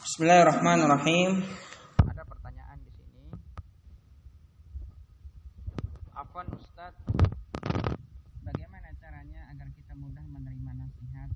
Bismillahirrahmanirrahim. Ada pertanyaan di sini. Afwan Ustaz, bagaimana caranya agar kita mudah menerima nasihat?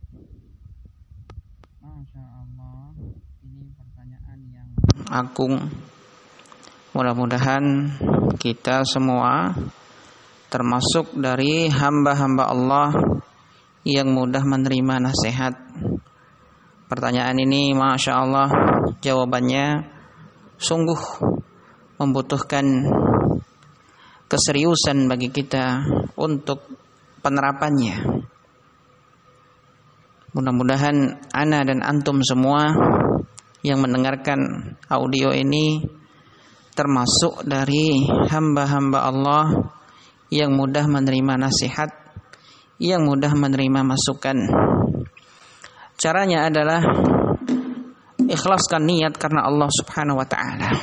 Masya Allah, ini pertanyaan yang agung. Mudah-mudahan kita semua termasuk dari hamba-hamba Allah yang mudah menerima nasihat. Pertanyaan ini Masya Allah jawabannya sungguh membutuhkan keseriusan bagi kita untuk penerapannya. Mudah-mudahan ana dan antum semua yang mendengarkan audio ini termasuk dari hamba-hamba Allah yang mudah menerima nasihat, yang mudah menerima masukan. Caranya adalah ikhlaskan niat karena Allah Subhanahu wa taala.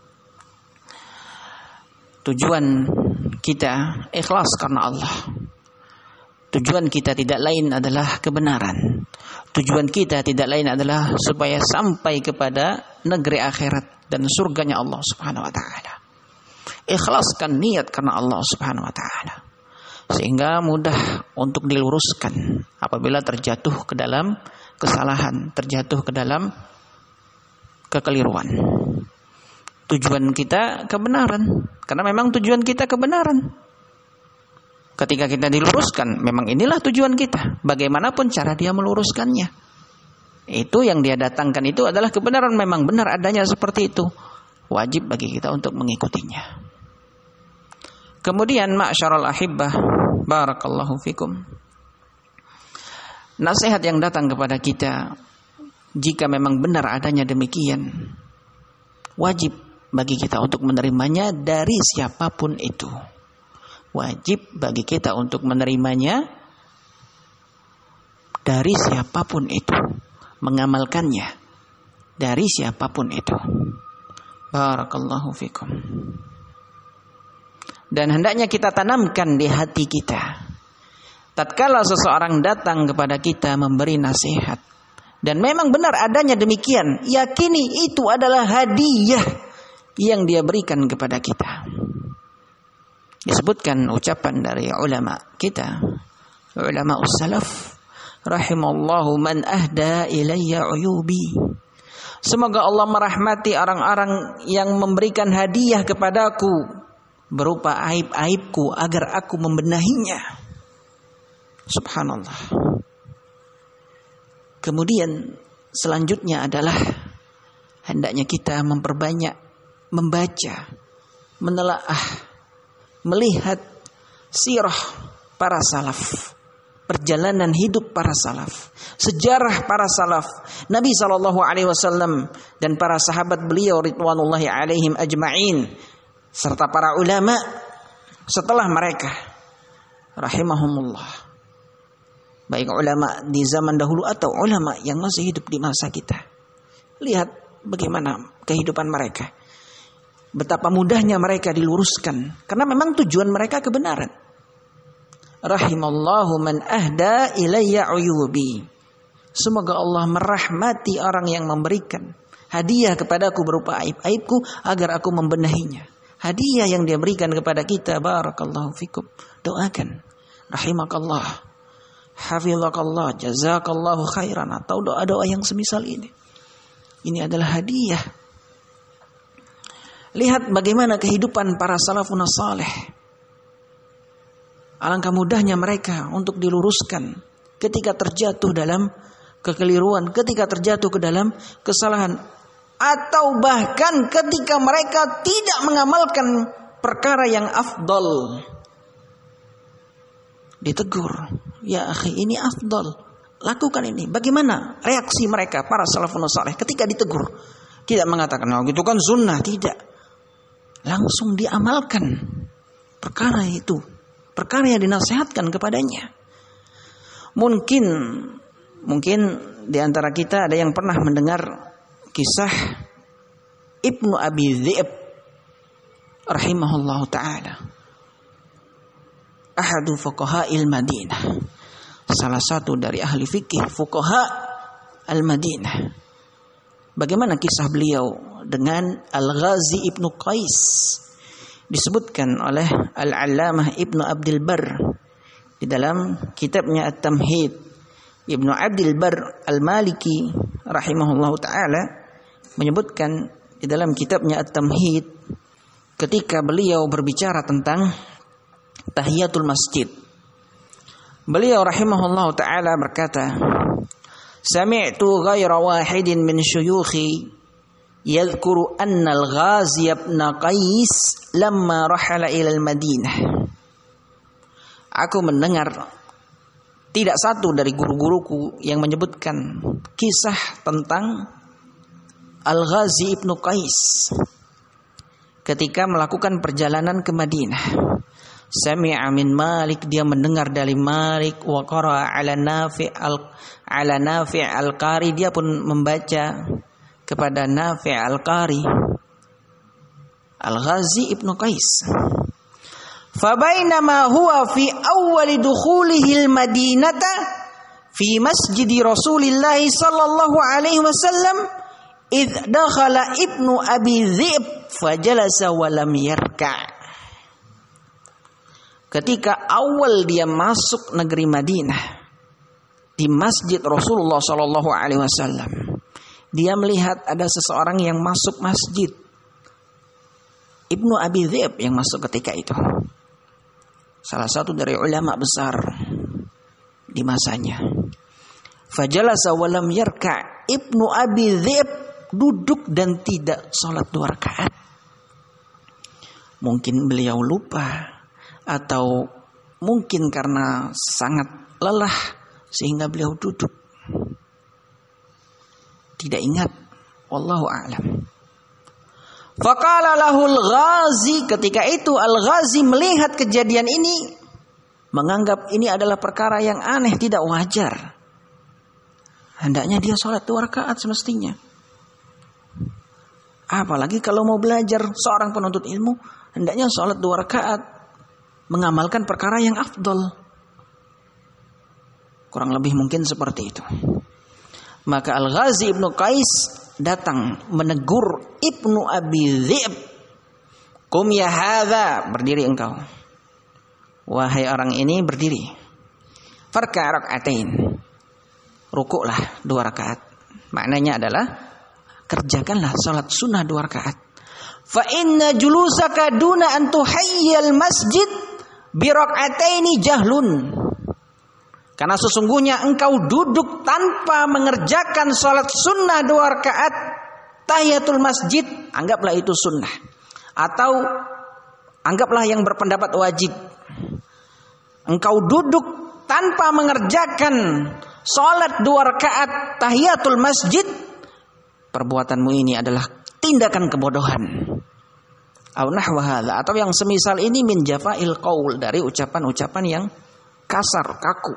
Tujuan kita ikhlas karena Allah. Tujuan kita tidak lain adalah kebenaran. Tujuan kita tidak lain adalah supaya sampai kepada negeri akhirat dan surganya Allah Subhanahu wa taala. Ikhlaskan niat karena Allah Subhanahu wa taala, sehingga mudah untuk diluruskan apabila terjatuh ke dalam kesalahan, terjatuh ke dalam kekeliruan. Tujuan kita kebenaran, karena memang tujuan kita kebenaran. Ketika kita diluruskan, memang inilah tujuan kita. Bagaimanapun cara dia meluruskannya, itu yang dia datangkan itu adalah kebenaran. Memang benar adanya seperti itu. Wajib bagi kita untuk mengikutinya. Kemudian ma'syarul ahibbah, barakallahu fikum. Nasihat yang datang kepada kita, jika memang benar adanya demikian, wajib bagi kita untuk menerimanya dari siapapun itu. Wajib bagi kita untuk menerimanya dari siapapun itu, mengamalkannya dari siapapun itu. Barakallahu fikum. Dan hendaknya kita tanamkan di hati kita, tatkala seseorang datang kepada kita memberi nasihat, dan memang benar adanya demikian, yakini itu adalah hadiah yang dia berikan kepada kita. Disebutkan ucapan dari ulama kita, ulama salaf, rahimallahu man ahda ilayya uyubi. Semoga Allah merahmati orang-orang yang memberikan hadiah kepadaku berupa aib-aibku agar aku membenahinya. Subhanallah. Kemudian selanjutnya adalah hendaknya kita memperbanyak membaca, menelaah, melihat sirah para salaf, perjalanan hidup para salaf, sejarah para salaf, Nabi SAW dan para sahabat beliau ridwanullahi alaihim ajma'in, serta para ulama setelah mereka rahimahumullah, baik ulama di zaman dahulu atau ulama yang masih hidup di masa kita. Lihat bagaimana kehidupan mereka, betapa mudahnya mereka diluruskan, karena memang tujuan mereka kebenaran. Rahimallahu man ahda ilayya uyubi. Semoga Allah merahmati orang yang memberikan hadiah kepadaku berupa aib-aibku agar aku membenahinya. Hadiah yang dia berikan kepada kita, barakallahu fikum. Doakan, rahimakallah, hafizakallah, jazakallahu khairan, atau doa-doa yang semisal ini. Ini adalah hadiah. Lihat bagaimana kehidupan para salafun saleh. Alangkah mudahnya mereka untuk diluruskan ketika terjatuh dalam kekeliruan, ketika terjatuh ke dalam kesalahan, atau bahkan ketika mereka tidak mengamalkan perkara yang afdal. Ditegur, ya akhi, ini afdal, lakukan ini. Bagaimana reaksi mereka para salafun saleh ketika ditegur? Tidak mengatakan, oh itu kan sunnah, tidak. Langsung diamalkan perkara itu, perkara yang dinasihatkan kepadanya. Mungkin di antara kita ada yang pernah mendengar kisah Ibnu Abi Dhi'b rahimahullahu ta'ala, ahadu fuqaha'il Madinah, salah satu dari ahli fikih fuqaha al-Madinah. bagaimana kisah beliau dengan Al-Ghazi Ibnu Qais. Disebutkan oleh Al-Allamah Ibnu Abdul Barr di dalam kitabnya At-Tamhid. Ibnu Abdul Barr Al-Maliki rahimahullahu taala menyebutkan di dalam kitabnya At-Tamhid ketika beliau berbicara tentang tahiyatul masjid. Beliau rahimahullahu taala berkata, "Sami'tu ghaira wahidin min syuyukhi yadhkuru anna al-Ghazi ibn Qais lamma rahala ila al-Madinah." Aku mendengar tidak satu dari guru-guruku yang menyebutkan kisah tentang Al-Ghazi ibn Qais ketika melakukan perjalanan ke Madinah. Sami'a min Malik, dia mendengar dari Malik, wa qara'a ala Nafi' al-Qari, dia pun membaca kepada Nafi' al-Qari. Al-Ghazi ibn Qais. Fa bainama huwa fi awwal dukhulihi al-Madinata fi masjid Rasulillah sallallahu alaihi wasallam id dakhala ibnu Abi Dhi'b fajalasa wa lam yarka'. Ketika awal dia masuk negeri Madinah di masjid Rasulullah sallallahu alaihi wasallam, dia melihat ada seseorang yang masuk masjid. Ibnu Abi Dhi'b yang masuk ketika itu. Salah satu dari ulama besar di masanya. Fajalasa wa lam yarka'. Ibnu Abi Dhi'b duduk dan tidak salat 2 rakaat. Mungkin beliau lupa atau mungkin karena sangat lelah sehingga beliau duduk. Tidak ingat, wallahu a'lam. Faqala lahul Ghazi, ketika itu Al-Ghazi melihat kejadian ini, menganggap ini adalah perkara yang aneh, tidak wajar. Hendaknya dia sholat 2 rakaat semestinya. Apalagi kalau mau belajar, seorang penuntut ilmu hendaknya sholat 2 rakaat, mengamalkan perkara yang afdol. Kurang lebih mungkin seperti itu. Maka Al-Ghazi Ibnu Qais datang menegur Ibnu Abi Dhi'b. Qum ya hadza, berdiri engkau. Wahai orang ini, berdiri. Farka' rak'atain. Rukuklah 2 rakaat. Maknanya adalah kerjakanlah salat sunnah 2 rakaat. Fa inna julusaka duna an tuhayyal masjid bi rak'ataini jahlun. Karena sesungguhnya engkau duduk tanpa mengerjakan salat sunnah 2 rakaat tahiyatul masjid, anggaplah itu sunnah. Atau anggaplah yang berpendapat wajib. Engkau duduk tanpa mengerjakan salat 2 rakaat tahiyatul masjid, perbuatanmu ini adalah tindakan kebodohan. Au nahwa hadza, atau yang semisal ini min jafa'il qaul, dari ucapan-ucapan yang kasar, kaku.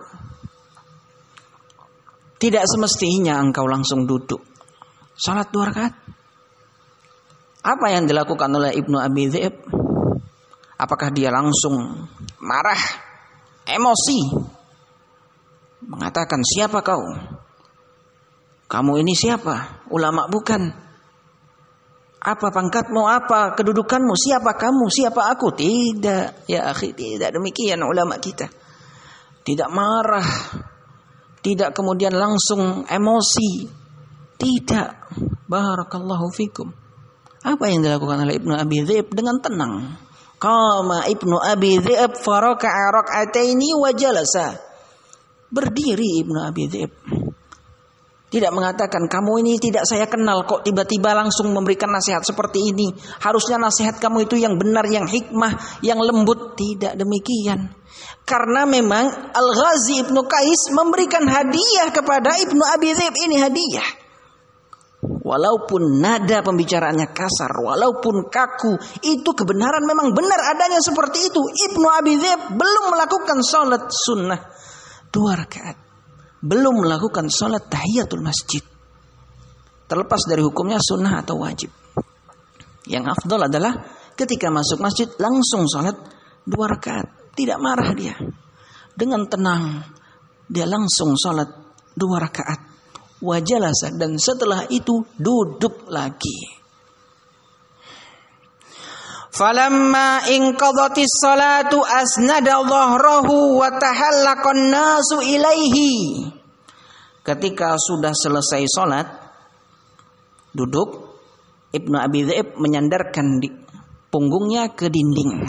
Tidak semestinya engkau langsung duduk salat 2 rakaat. Apa yang dilakukan oleh Ibnu Abi Dhi'b? Apakah dia langsung marah, emosi, mengatakan siapa kau? Kamu ini siapa? Ulama bukan? Apa pangkatmu? Apa kedudukanmu? Siapa kamu? Siapa aku? Tidak, ya akhi, tidak demikian ulama kita. Tidak marah, tidak kemudian langsung emosi. Tidak. Barakallahu fikum. Apa yang dilakukan oleh Ibnu Abi Dhi'b? Dengan tenang. Qama Ibnu Abi Dhi'b faraka'a rak'ataini wa jalasa. Berdiri Ibnu Abi Dhi'b. Tidak mengatakan kamu ini tidak saya kenal kok tiba-tiba langsung memberikan nasihat seperti ini. Harusnya nasihat kamu itu yang benar, yang hikmah, yang lembut. Tidak demikian. Karena memang Al-Ghazi Ibnu Qais memberikan hadiah kepada Ibnu Abi Dhi'b, ini hadiah. Walaupun nada pembicaraannya kasar, walaupun kaku, itu kebenaran, memang benar adanya seperti itu. Ibnu Abi Dhi'b belum melakukan salat sunnah 2 rakaat. Belum melakukan salat tahiyatul masjid. Terlepas dari hukumnya sunnah atau wajib. Yang afdal adalah ketika masuk masjid langsung salat 2 rakaat. Tidak marah dia. Dengan tenang dia langsung salat 2 rakaat. wa jalasa, dan setelah itu duduk lagi. Falamma inqadhatis salatu asnada dhahrahu wa tahallaqan nasu ilaihi. Ketika sudah selesai salat, duduk, Ibnu Abi Dhi'b menyandarkan punggungnya ke dinding.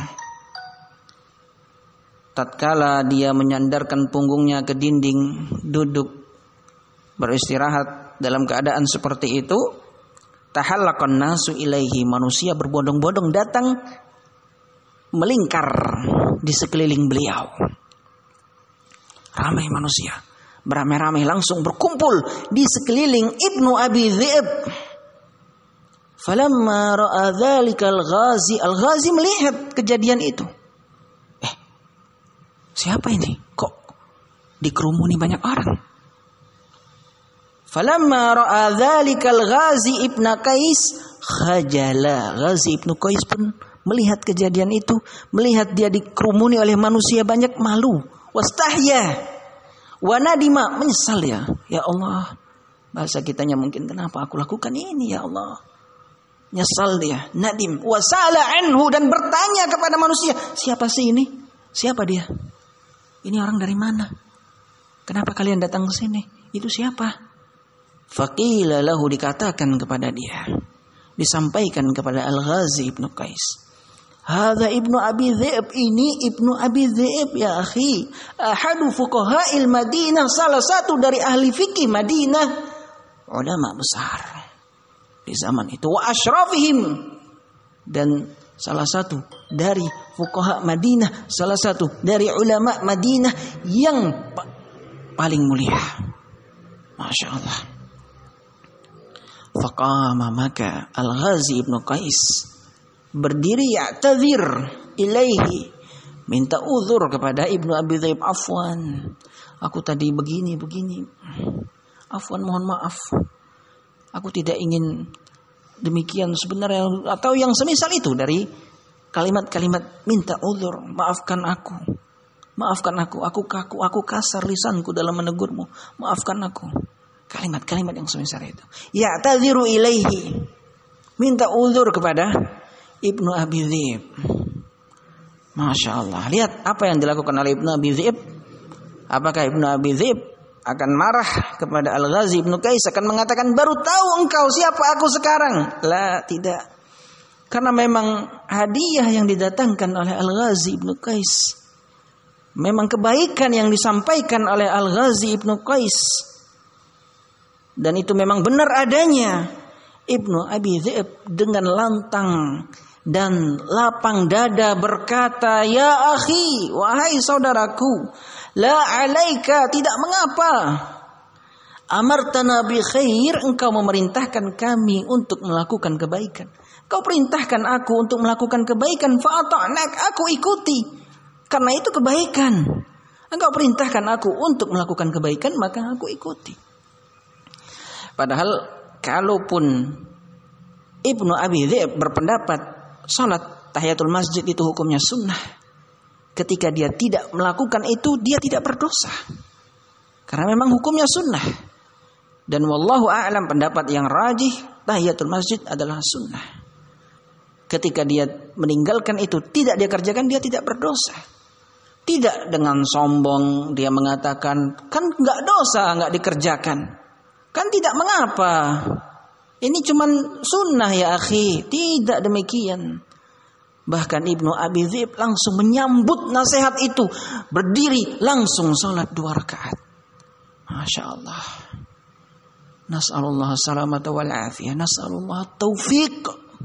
Tatkala dia menyandarkan punggungnya ke dinding, duduk beristirahat dalam keadaan seperti itu, tahallaqan nasu ilaihi, manusia berbondong-bondong datang melingkar di sekeliling beliau. Ramai manusia, beramai-ramai langsung berkumpul di sekeliling Ibnu Abi Dhi'b. Falamma ra'a dzalika al-Ghazi melihat kejadian itu. Siapa ini? Kok dikerumuni banyak orang? Falamma ra'a dzalika al-Ghazi ibn Qais khajala. Ghazi ibn Qais pun melihat kejadian itu, melihat dia dikerumuni oleh manusia banyak, malu. Wastahya wa nadima, menyesal ya. Ya Allah, bahasa kitanya mungkin, kenapa aku lakukan ini ya Allah? Nyesal dia, nadim, wasala anhu, dan bertanya kepada manusia, siapa sih ini? Siapa dia? Ini orang dari mana? Kenapa kalian datang ke sini? Itu siapa? Faqila lahu, dikatakan kepada dia, disampaikan kepada Al-Ghazi ibn Qais, hadza Ibnu Abi Dhi'b, ini Ibnu Abi Dhi'b ya akhi, ahadu fuqaha'il Madinah, salah satu dari ahli fikih Madinah, ulama besar di zaman itu, wa asyrafihim, dan salah satu dari fuqaha Madinah, salah satu dari ulama Madinah yang paling mulia. Masya Allah. Faqama, maka Al-Ghazi ibn Qais berdiri, ya'tadzir ilaihi, minta uzur kepada Ibnu Abi Dhi'b. Afwan, aku tadi begini, afwan, mohon maaf, aku tidak ingin demikian sebenarnya, atau yang semisal itu dari kalimat-kalimat minta uzur, maafkan aku, aku kaku, aku kasar lisanku dalam menegurmu, maafkan aku. Kalimat-kalimat yang semisal itu. Ya'tadziru ilaihi, minta uzur kepada Ibnu Abi Dhi'b. Masya Allah. Lihat apa yang dilakukan oleh Ibnu Abi Dhi'b. Apakah Ibnu Abi Dhi'b akan marah kepada Al-Ghazi ibn Qais, akan mengatakan, baru tahu engkau siapa aku sekarang? La, tidak. Karena memang hadiah yang didatangkan oleh Al-Ghazi ibn Qais, memang kebaikan yang disampaikan oleh Al-Ghazi ibn Qais, dan itu memang benar adanya. Ibnu Abi Dhi'b dengan lantang dan lapang dada berkata, ya akhi, wahai saudaraku, la alaika, tidak mengapa. Amartana bi khair, engkau memerintahkan kami untuk melakukan kebaikan. Kau perintahkan aku untuk melakukan kebaikan, fa'ata'nak, aku ikuti. Karena itu kebaikan. Engkau perintahkan aku untuk melakukan kebaikan, maka aku ikuti. Padahal kalaupun Ibnu Abi Dhi'b berpendapat salat tahiyatul masjid itu hukumnya sunnah, ketika dia tidak melakukan itu, dia tidak berdosa, karena memang hukumnya sunnah. Dan wallahu a'lam, pendapat yang rajih, tahiyatul masjid adalah sunnah. Ketika dia meninggalkan itu, tidak dia kerjakan, dia tidak berdosa. Tidak dengan sombong dia mengatakan, kan nggak dosa nggak dikerjakan, kan tidak mengapa, ini cuman sunnah ya akhi. Tidak demikian. Bahkan Ibnu Abi Dhi'b langsung menyambut nasihat itu, berdiri langsung salat 2 rakaat. Masya Allah. Nas'alullah salamata wal afiyah, nas'alullah taufiq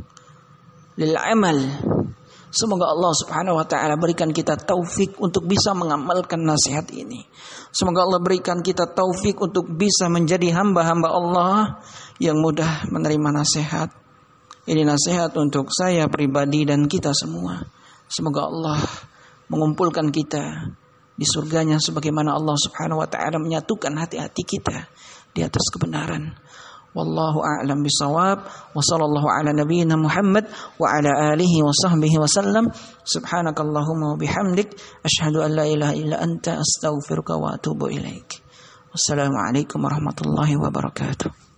lil amal. Semoga Allah Subhanahu wa taala berikan kita taufik untuk bisa mengamalkan nasihat ini. Semoga Allah berikan kita taufik untuk bisa menjadi hamba-hamba Allah yang mudah menerima nasihat. Ini nasihat untuk saya pribadi dan kita semua. Semoga Allah mengumpulkan kita di surganya sebagaimana Allah Subhanahu wa taala menyatukan hati-hati kita di atas kebenaran. Wallahu a'lam bisawab. Wa sallallahu ala nabiyyina Muhammad wa ala alihi wa sahbihi wa sallam. Subhanakallahumma wa bihamdik, asyhadu an la ilaha illa anta, astaghfiruka wa atubu ilaik. Wassalamualaikum warahmatullahi wabarakatuh.